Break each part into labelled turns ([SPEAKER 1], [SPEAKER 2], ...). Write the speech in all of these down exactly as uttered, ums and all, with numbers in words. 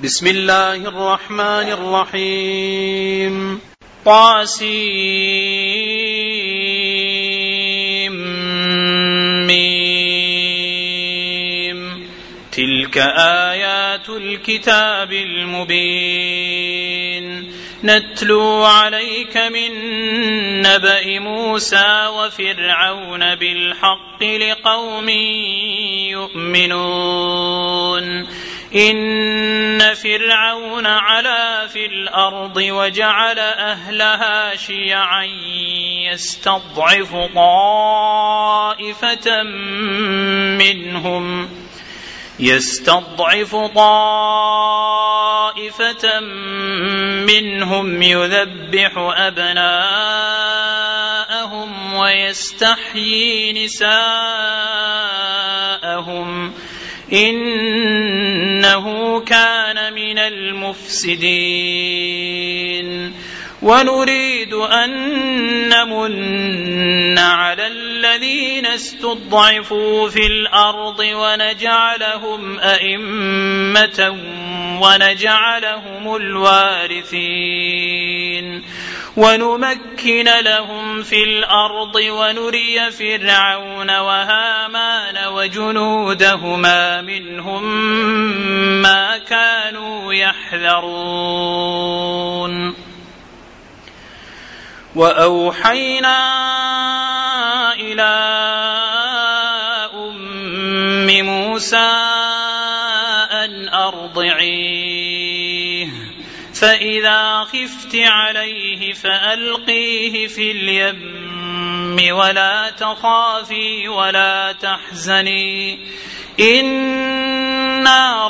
[SPEAKER 1] بسم الله الرحمن الرحيم. طاسيم ميم. تلك آيات الكتاب المبين. نتلو عليك من نبأ موسى وفرعون بالحق لقوم يؤمنون. إن فرعون علا في الأرض وجعل أهلها شيعا يستضعف طائفة منهم يستضعف طائفة منهم يذبح أبناءهم ويستحيي نساءهم إنه كان من المفسدين. ونريد أن نمن على الذين استضعفوا في الأرض ونجعلهم أئمة ونجعلهم الوارثين ونمكن لهم في الأرض ونري فرعون وهامان وجنودهما منهم ما كانوا يحذرون. وأوحينا إلى أم موسى أن أرضعيه فإذا خفت عليه فألقيه في اليم ولا تخافي ولا تحزني إنا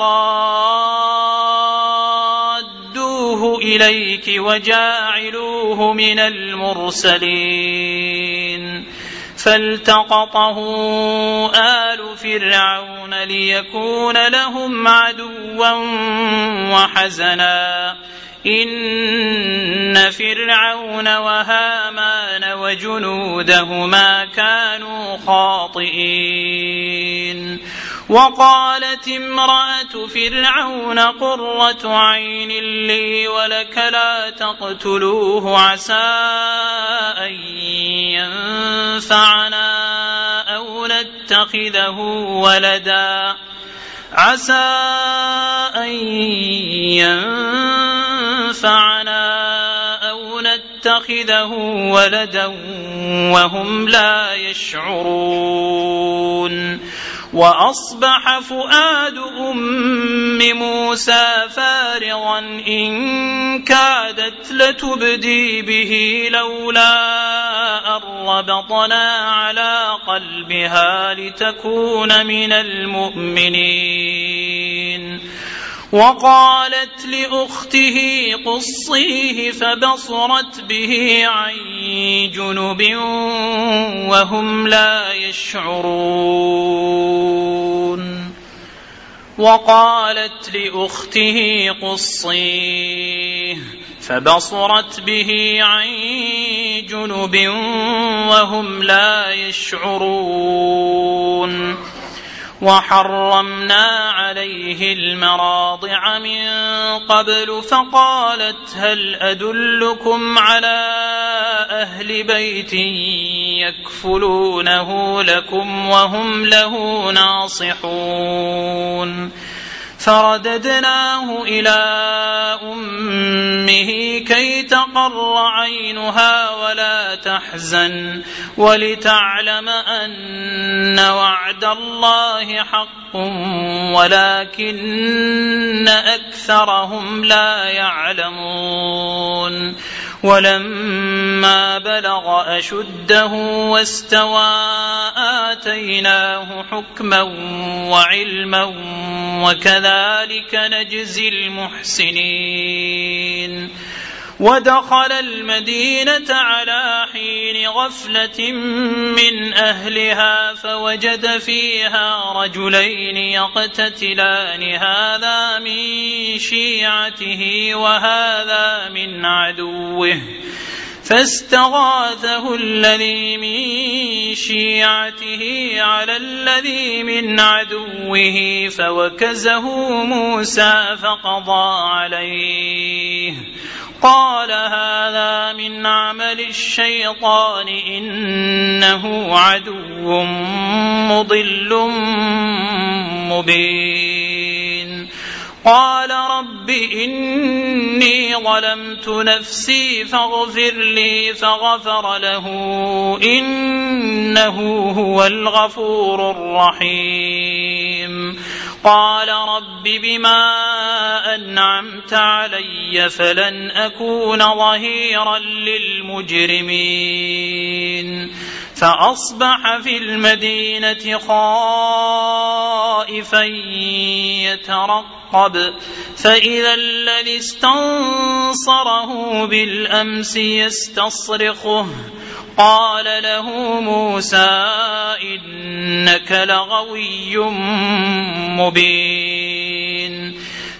[SPEAKER 1] رادوه إليك وجاعلوه من المرسلين. فالتقطه آل فرعون ليكون لهم عدوا وحزنا إن فرعون وهامان وجنودهما كانوا خاطئين. وقالت امرأة فرعون قرة عين لي ولك لا تقتلوه عسى أن ينفعنا أو نتخذه ولدا عسى أن ينفعنا أو نتخذه ولدا وهم لا يشعرون. وأصبح فؤاد أم موسى فارغا إن كادت لتبدي به لولا أن ربطنا على قلبها لتكون من المؤمنين. وقالت لأخته قصيه فبصرت به عن جنب وهم لا يشعرون. وقالت لأخته قصيه فبصرت به عن جنب وهم لا يشعرون. وحرمنا عليه المراضع من قبل فقالت هل أدلكم على أهل بيت يكفلونه لكم وهم له ناصحون. فرددناه إلى أمه كي تقر عينها ولا تحزن ولتعلم أن وعد الله حق ولكن أكثرهم لا يعلمون. ولما بلغ أشده واستوى آتيناه حكما وعلما وكذلك نجزي المحسنين. ودخل المدينة على حين غفلة من أهلها فوجد فيها رجلين يقتتلان هذا من شيعته وهذا من عدوه فاستغاثه الذي من شيعته على الذي من عدوه فوكزه موسى فقضى عليه قال هذا من عمل الشيطان إنه عدو مضل مبين قال رب إني ظلمت نفسي فاغفر لي فغفر له إنه هو الغفور الرحيم قال رب بما أنعمت علي فلن أكون ظهيرا للمجرمين فأصبح في المدينة خائفا يترقب فإذا الذي استنصره بالأمس يستصرخه قال له موسى إنك لغوي مبين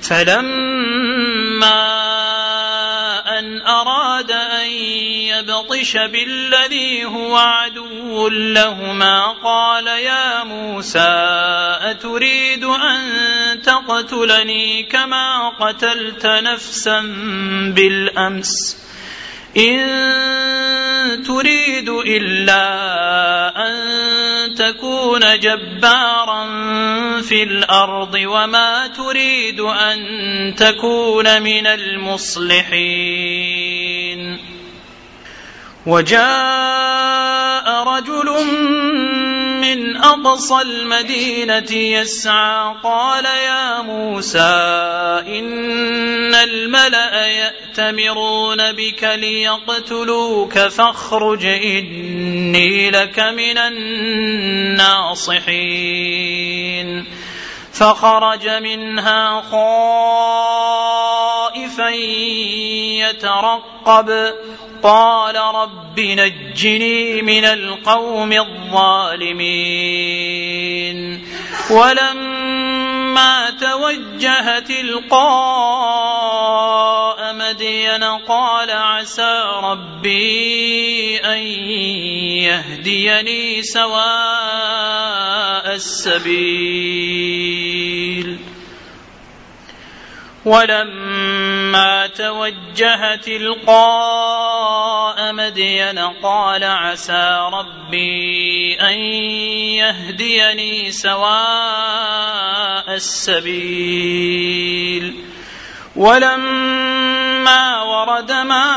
[SPEAKER 1] فلما أن أراد أن يبطش بالذي هو عدو لهما قال يا موسى أتريد أن تقتلني كما قتلت نفسا بالأمس إن تريد إلا أن تكون جبارا في الأرض وما تريد أن تكون من المصلحين وجاء رجل من أقصى المدينة يسعى قال يا موسى إن الملأ يأتمرون بك ليقتلوك فاخرج إني لك من الناصحين فخرج منها خائفا يترقب قال رب نجني من القوم الظالمين ولما توجه تلقاء مدين قال عسى ربي أن يهديني سواء السبيل ولما توجه تلقاء مدين قال عسى ربي أن يهديني سواء السبيل ولما ورد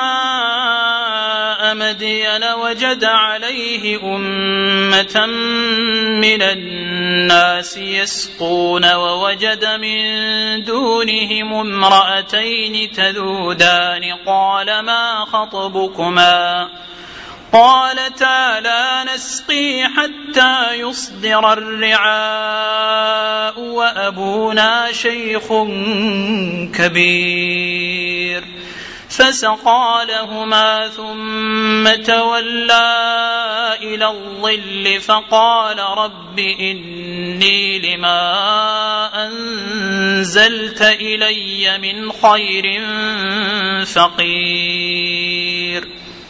[SPEAKER 1] ماء مدين وجد عليه أمة من الناس يسقون ووجد من دونهم امرأتين تذودان قال ما خطبكما قالتا لا نسقي حتى يصدر الرعاء وأبونا شيخ كبير فسقى لهما ثم تولى إلى الظل فقال رب إني لما أنزلت إلي من خير فقير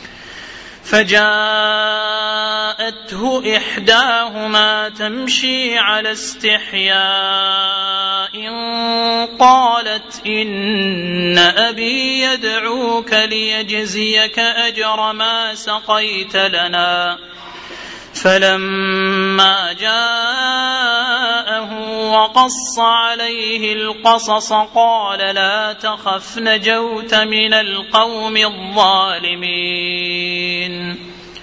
[SPEAKER 1] فجاءته إحداهما تمشي على استحياء قالت إن أبي يدعوك ليجزيك أجر ما سقيت لنا فلما جاءه وقص عليه القصص قال لا تخف نجوت من القوم الظالمين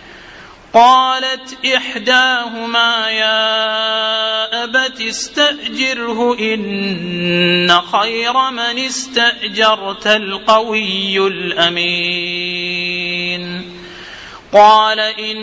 [SPEAKER 1] قالت إحداهما يا أبت استأجره إن خير من استأجرت القوي الأمين قال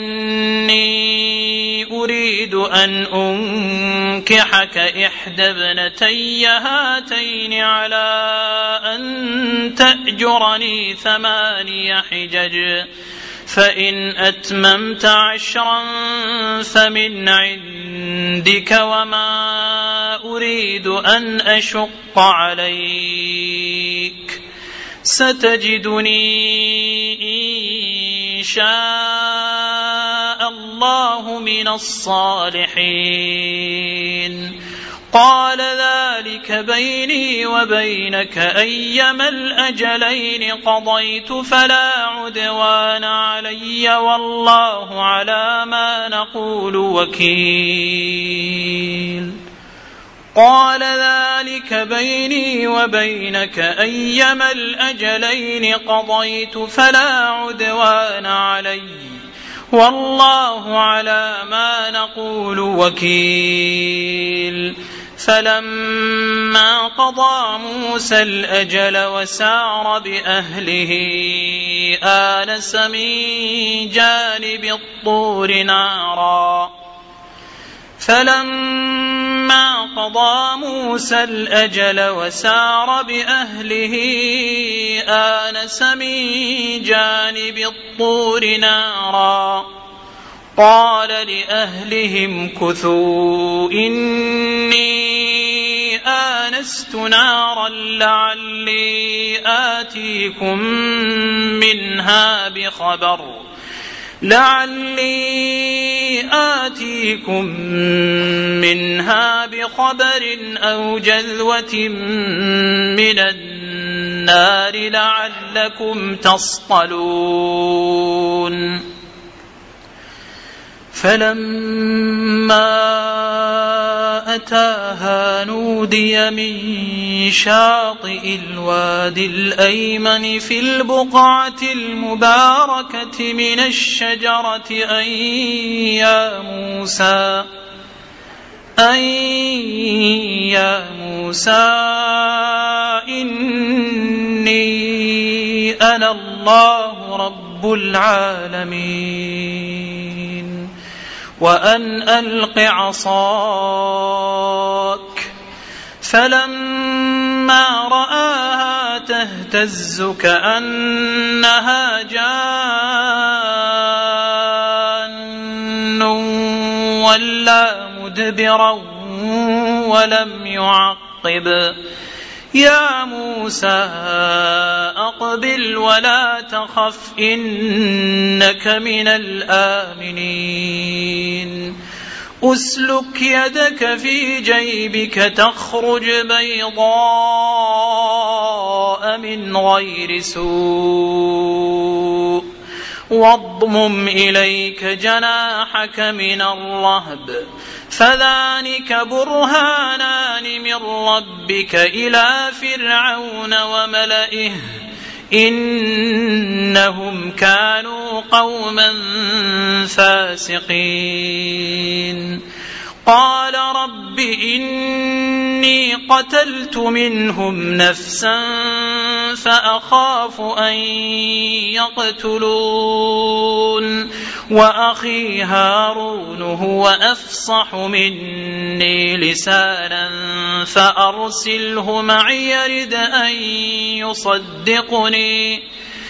[SPEAKER 1] إني أريد أن أنكحك إحدى ابنتي هاتين على أن تأجرني ثماني حجج فإن أتممت عشرا فمن عندك وما أريد أن أشق عليك ستجدني إن شاء الله من الصالحين. قال ذلك بيني وبينك أيما الأجلين قضيت فلا عدوان علي والله على ما نقول وكيل. قال ذلك بيني وبينك أيما الأجلين قضيت فلا عدوان علي والله على ما نقول وكيل. فلما قضى موسى الأجل وسار بأهله آنس من جانب الطور نارا فلما قضى موسى الأجل وسار بأهله آنس من جانب الطور نارا قال لأهلهم كثوا إني آنست نارا لعلي آتيكم منها بخبر لعلي آتيكم منها بخبر أو جذوة من النار لعلكم تصطلون. فلما أتاها نودي من شاطئ الوادي الأيمن في البقعة المباركة من الشجرة أن يا موسى أن يا موسى إني أنا الله رب العالمين وأن ألق عصاك. فلما رآها تهتز كأنها جان ولا مدبرا ولم يعقب. يا موسى أقبل ولا تخف إنك من الآمنين. أسلك يدك في جيبك تخرج بيضاء من غير سوء واضمم إليك جناحك من الرهب فذلك برهانان من ربك إلى فرعون وملئه إنهم كانوا قوما فاسقين. قال رب إني قتلت منهم نفسا فأخاف أن يقتلون وأخي هارون هو أفصح مني لسانا فأرسله معي يرد أن يصدقني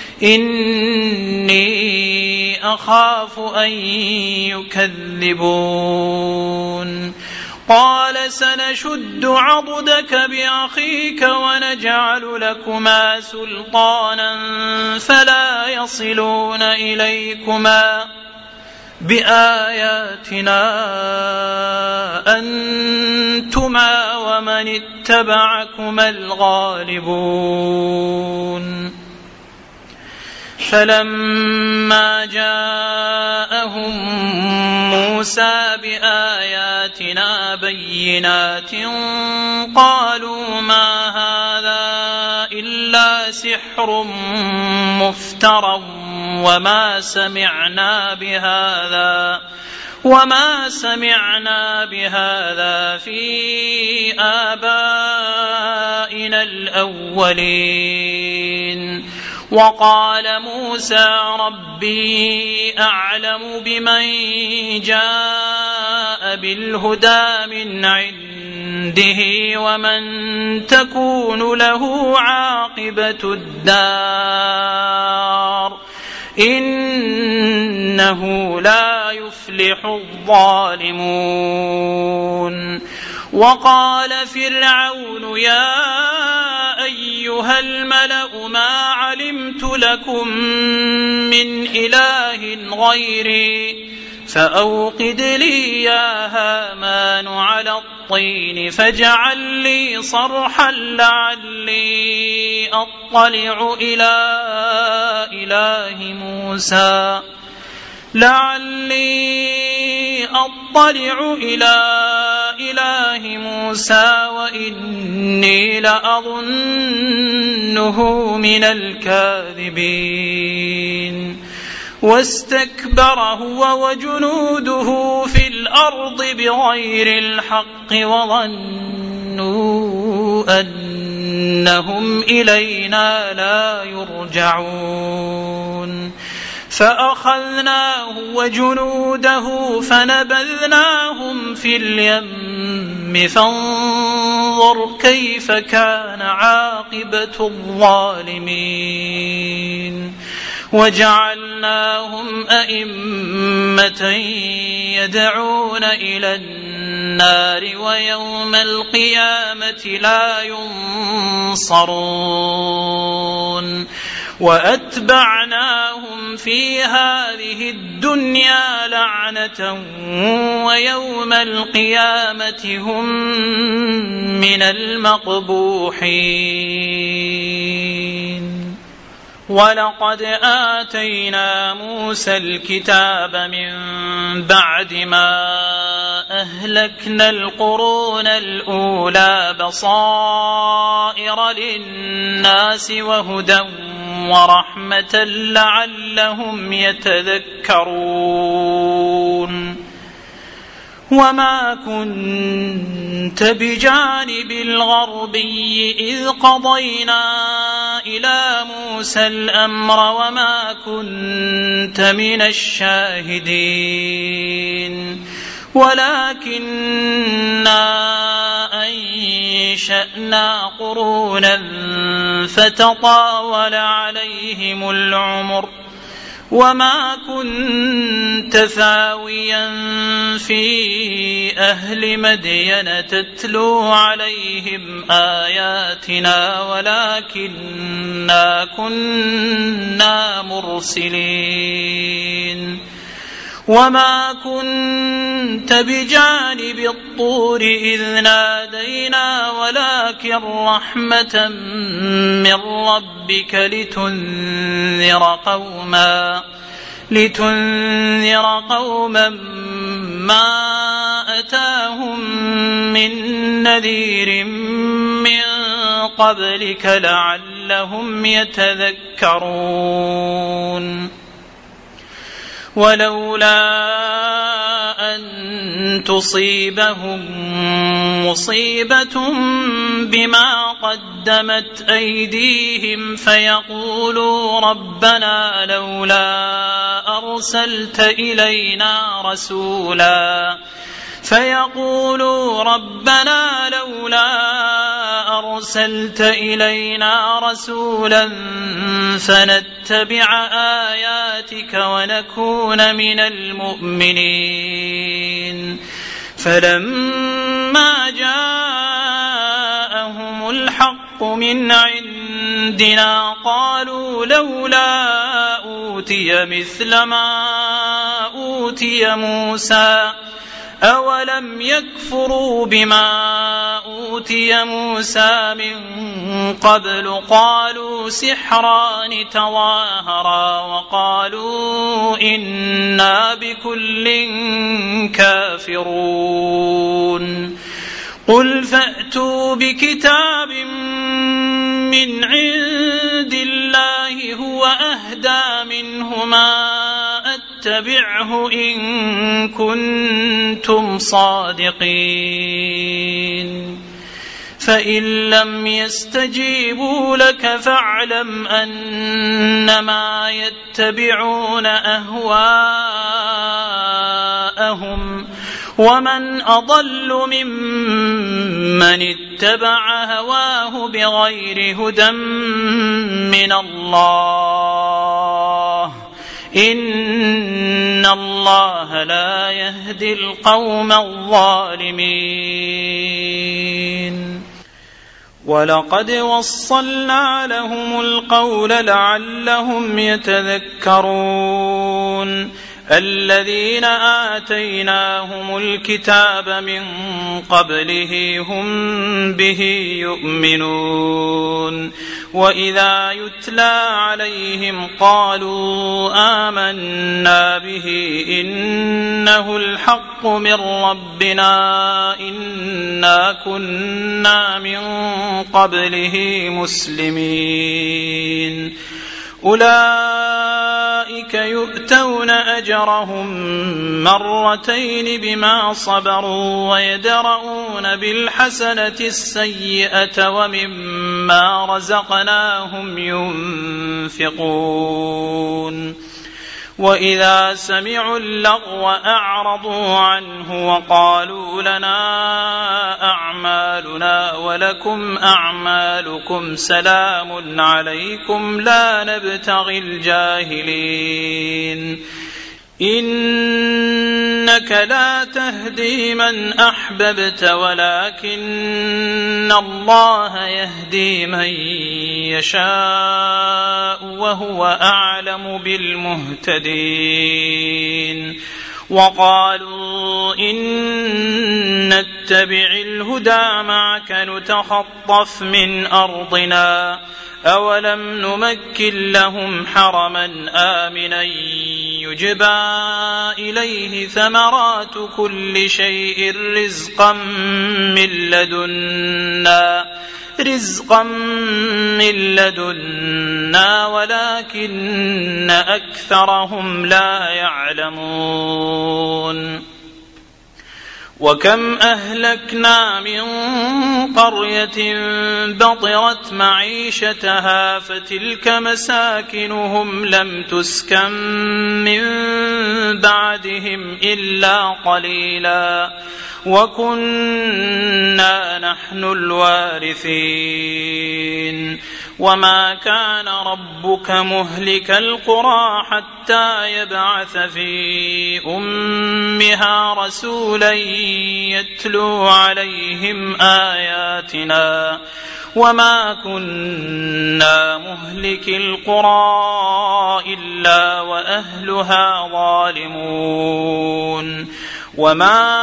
[SPEAKER 1] إني أخاف أن يكذبون. قال سنشد عضدك بأخيك ونجعل لكما سلطانا فلا يصلون إليكما بآياتنا أنتما ومن اتبعكما الغالبون. فلما جاءهم موسى بآياتنا بينات قالوا ما هذا إلا سحر مفترى وما سمعنا بهذا وما سمعنا بهذا في آبائنا الأولين. وقال موسى ربي أعلم بمن جاء بالهدى من عنده ومن تكون له عاقبة الدار إنه لا يفلح الظالمون. وقال فرعون يا أيها الملأ ما علمت لكم من إله غيري فأوقد لي يا هامان على الطين فاجعل لي صرحا لعلي أطلع إلى إله موسى لعلي أطلع إلى إله موسى وإني لأظنه من الكاذبين واستكبر هو وجنوده في الأرض بغير الحق وظنوا أنهم إلينا لا يرجعون فأخذناه وجنوده فنبذناهم في اليم فانظر كيف كان عاقبة الظالمين وجعلناهم أئمة يدعون إلى النار ويوم القيامة لا ينصرون وأتبعناهم في هذه الدنيا لعنة ويوم القيامة هم من المقبوحين ولقد آتينا موسى الكتاب من بعد ما أهلكنا القرون الأولى بصائر للناس وهدى ورحمة لعلهم يتذكرون وما كنت بجانب الغربي إذ قضينا إلى موسى الأمر وما كنت من الشاهدين ولكننا أنشأنا قرونا فتطاول عليهم العمر وما كنت ثاويا في أهل مدين تتلو عليهم آياتنا ولكننا كنا مرسلين وما كنت بجانب الطور إذ نادينا ولكن رحمة من ربك لتنذر قوما لتنذر قوما ما أتاهم من نذير من قبلك لعلهم يتذكرون ولولا أن تصيبهم مصيبة بما قدمت أيديهم فيقولوا ربنا لولا أرسلت إلينا رسولا فيقولوا ربنا لولا أرسلت إلينا رسولا فنتبع آياتك ونكون من المؤمنين فلما جاءهم الحق من عندنا قالوا لولا أوتي مثل ما أوتي موسى أولم يكفروا بما أوتي موسى من قبل قالوا سحران تظاهرا وقالوا إنا بكل كافرون قل فأتوا بكتاب من عند الله هو أهدى منهما اتبعه إن كنتم صادقين فإن لم يستجيبوا لك فاعلم أنما يتبعون أهواءهم ومن أضل ممن اتبع هواه بغير هدى من الله إن الله لا يهدي القوم الظالمين ولقد وصلنا لهم القول لعلهم يتذكرون الذين آتيناهم الكتاب من قبله هم به يؤمنون وإذا يتلى عليهم قالوا آمنا به إنه الحق من ربنا إنا كنا من قبله مسلمين أولئك يؤتون أجرهم مرتين بما صبروا ويدرؤون بالحسنة السيئة ومما رزقناهم ينفقون وإذا سمعوا اللغو أعرضوا عنه وقالوا لنا أعمالنا ولكم أعمالكم سلام عليكم لا نبتغي الجاهلين إنك لا تهدي من أحببت ولكن الله يهدي من يشاء وهو أعلم بالمهتدين وقالوا إن نتبع الهدى معك نتخطف من أرضنا أولم نمكن لهم حرما آمنا يجبى إليه ثمرات كل شيء رزقا من لدنا رزقا من لدنا ولكن أكثرهم لا يعلمون وكم أهلكنا من قرية بطرت معيشتها فتلك مساكنهم لم تسكن من بعدهم إلا قليلا وكنا نحن الوارثين وما كان ربك مهلك القرى حتى يبعث في أمها رسولا يتلو عليهم آياتنا وما كنا مهلك القرى إلا وأهلها ظالمون وما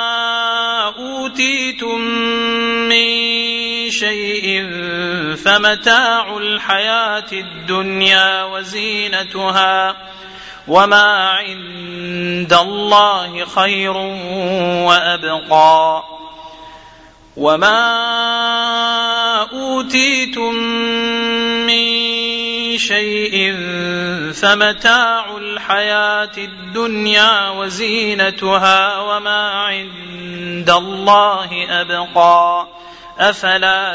[SPEAKER 1] أوتيتم من شيء فمتاع الحياة الدنيا وزينتها وما عند الله خير وأبقى وما أوتيتم من شيء فمتاع الحياة الدنيا وزينتها وما عند الله أبقى أفلا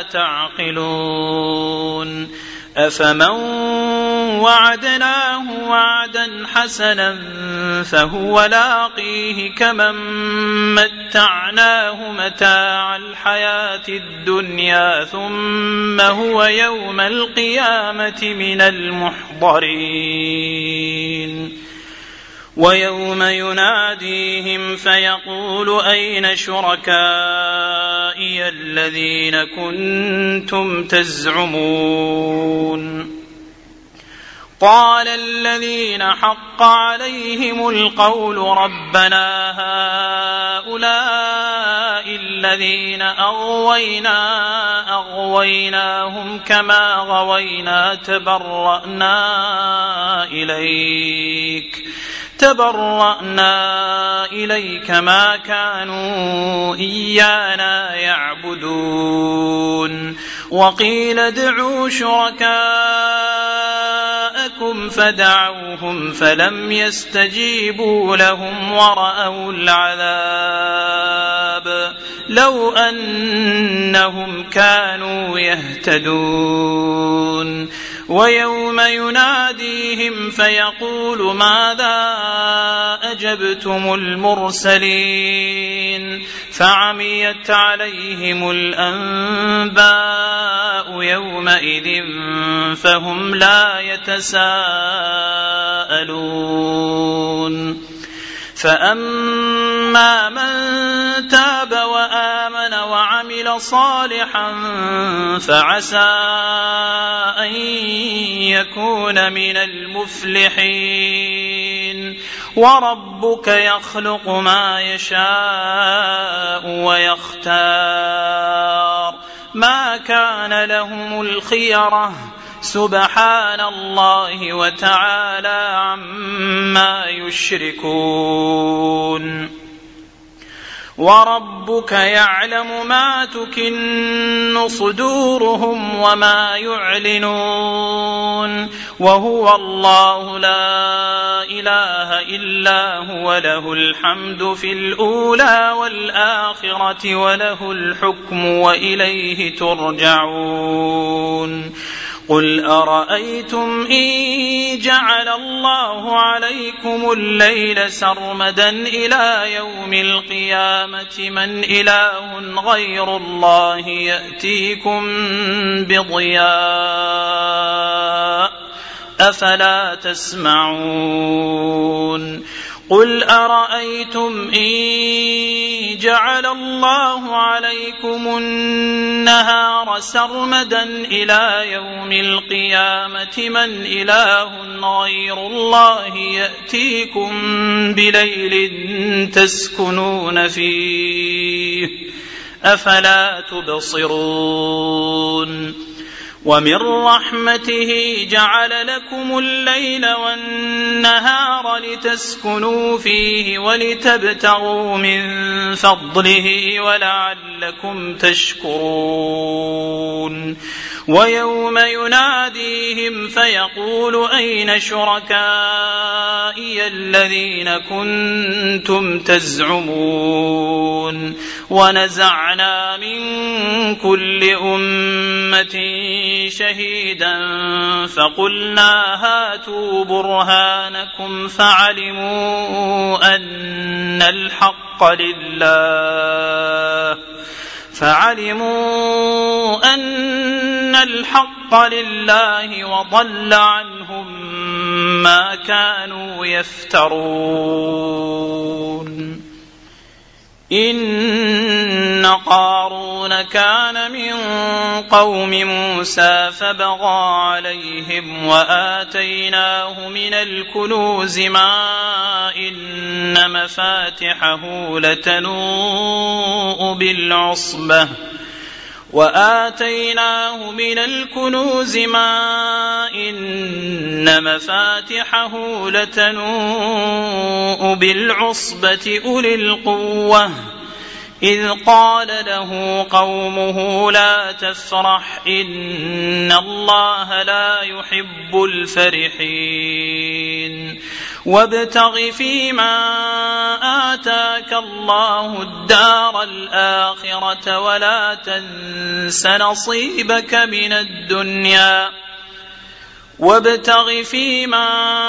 [SPEAKER 1] تعقلون أفمن وعدناه وعدا حسنا فهو لاقيه كمن متعناه متاع الحياة الدنيا ثم هو يوم القيامة من المحضرين ويوم يناديهم فيقول أين شركائي الذين كنتم تزعمون قال الذين حق عليهم القول ربنا هؤلاء الذين أغوينا أغويناهم كما غوينا تبرأنا إليك تبرأنا إليك ما كانوا إيانا يعبدون وقيل ادعوا شركاءكم فدعوهم فلم يستجيبوا لهم ورأوا العذاب لو أنهم كانوا يهتدون ويوم يناديهم فيقول ماذا أجبتم المرسلين فعميت عليهم الأنباء يومئذ فهم لا يتساءلون فأما من تاب وآمن وعمل صالحا فعسى أن يكون من المفلحين وربك يخلق ما يشاء ويختار ما كان لهم الخيرة سبحان الله وتعالى عما يشركون وربك يعلم ما تكن صدورهم وما يعلنون وهو الله لا إله إلا هو له الحمد في الأولى والآخرة وله الحكم وإليه ترجعون قل أرأيتم إن جعل الله عليكم الليل سرمدا إلى يوم القيامة من إله غير الله يأتيكم بضياء أفلا تسمعون قل أرأيتم إن جعل الله عليكم النهار سرمدا إلى يوم القيامة من إله غير الله يأتيكم بليل تسكنون فيه أفلا تبصرون ومن رحمته جعل لكم الليل والنهار لتسكنوا فيه ولتبتغوا من فضله ولعلكم تشكرون ويوم يناديهم فيقول أين شركائي الذين كنتم تزعمون ونزعنا من كل أمة شهيدا فقلنا هاتوا برهانكم فعلموا أن الحق لله فعلموا أن الحق لله وضل عنهم ما كانوا يفترون إن قارون كان من قوم موسى فبغى عليهم وآتيناه من الكنوز ما إن مفاتحه لتنوء بالعصبة وآتيناه من الكنوز ما إن مفاتحه لتنوء بالعصبة أولي القوة إذ قال له قومه لا تفرح إن الله لا يحب الفرحين وابتغ فيما آتاك الله الدار الآخرة ولا تنس نصيبك من الدنيا وابتغ فيما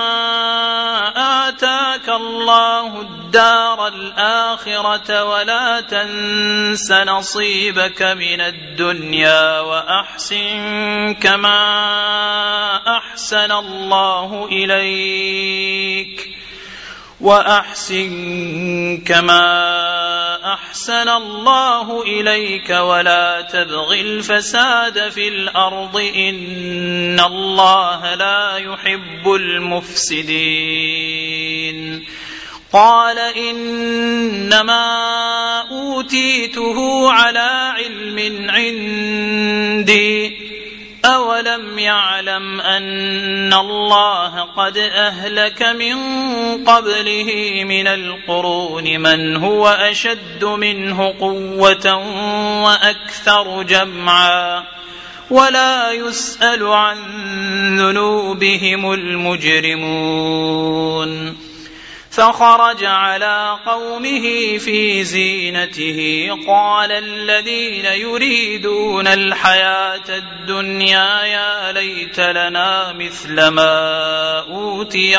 [SPEAKER 1] آتاك الله الدار الآخرة ولا تنس نصيبك من الدنيا وأحسن كما أحسن الله إليك وأحسن كما أحسن الله إليك ولا تبغ الفساد في الأرض إن الله لا يحب المفسدين قال إنما أوتيته على علم عندي أولم يعلم أن الله قد أهلك من قبله من القرون من هو أشد منه قوة وأكثر جمعا ولا يسأل عن ذنوبهم المجرمون فخرج على قومه في زينته قال الذين يريدون الحياة الدنيا يا ليت لنا مثل ما أوتي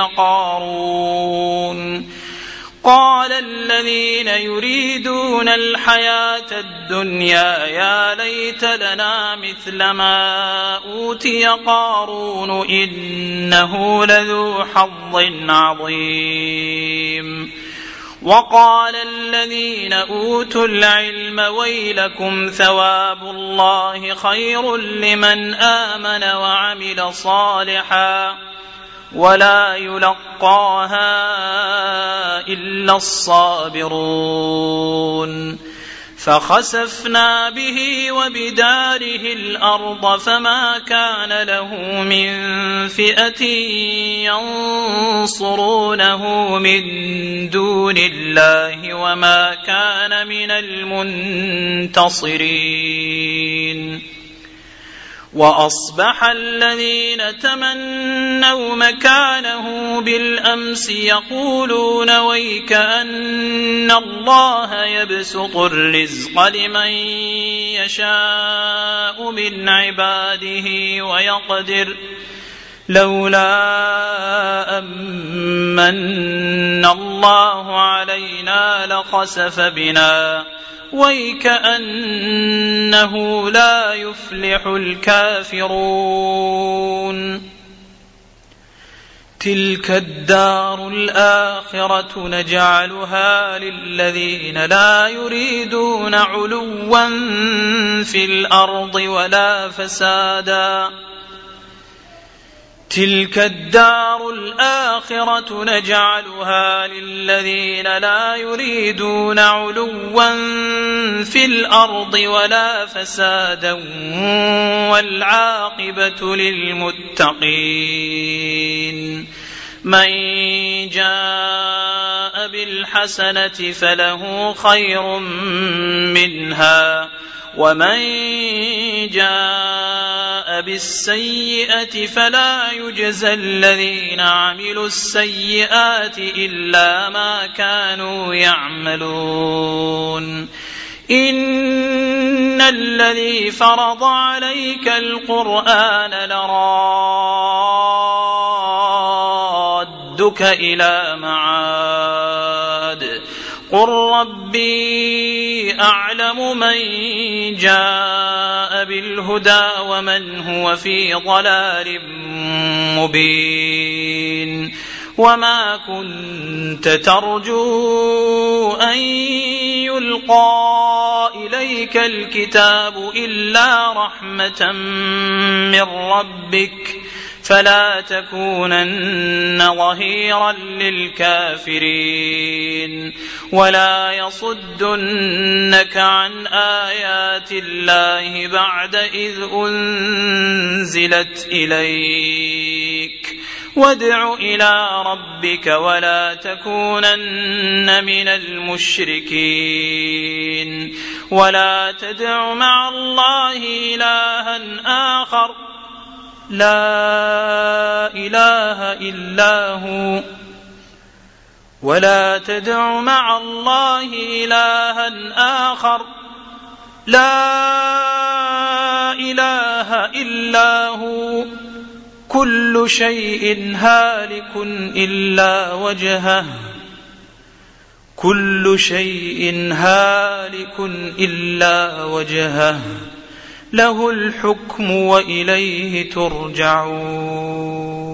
[SPEAKER 1] قارون قال الذين يريدون الحياة الدنيا يا ليت لنا مثل ما أوتي قارون إنه لذو حظ عظيم وقال الذين أوتوا العلم ويلكم ثواب الله خير لمن آمن وعمل صالحا ولا يلقاها إلا الصابرون فخسفنا به وبداره الأرض فما كان له من فئة ينصرونه من دون الله وما كان من المنتصرين وأصبح الذين تمنوا مكانه بالأمس يقولون ويك أن الله يبسط الرزق لمن يشاء من عباده ويقدر لولا أمن الله علينا لخسف بنا ويكأنه لا يفلح الكافرون تلك الدار الآخرة نجعلها للذين لا يريدون علوا في الأرض ولا فسادا تلك الدار الآخرة نجعلها للذين لا يريدون علوا في الأرض ولا فسادا والعاقبة للمتقين من جاء بالحسنة فله خير منها ومن جاء بالسيئة فلا يجزى الذين عملوا السيئات إلا ما كانوا يعملون إن الذي فرض عليك القرآن لرادك إلى معاد قل ربي أعلم من جاء بالهدى ومن هو في ضلال مبين وما كنت ترجو أن يلقى إليك الكتاب إلا رحمة من ربك فلا تكونن ظهيرا للكافرين ولا يصدنك عن آيات الله بعد إذ أنزلت إليك وادع إلى ربك ولا تكونن من المشركين ولا تدع مع الله إلها آخر لا إله إلا هو ولا تدع مع الله إلها آخر لا إله إلا هو كل شيء هالك إلا وجهه كل شيء هالك إلا وجهه له الحكم وإليه ترجعون.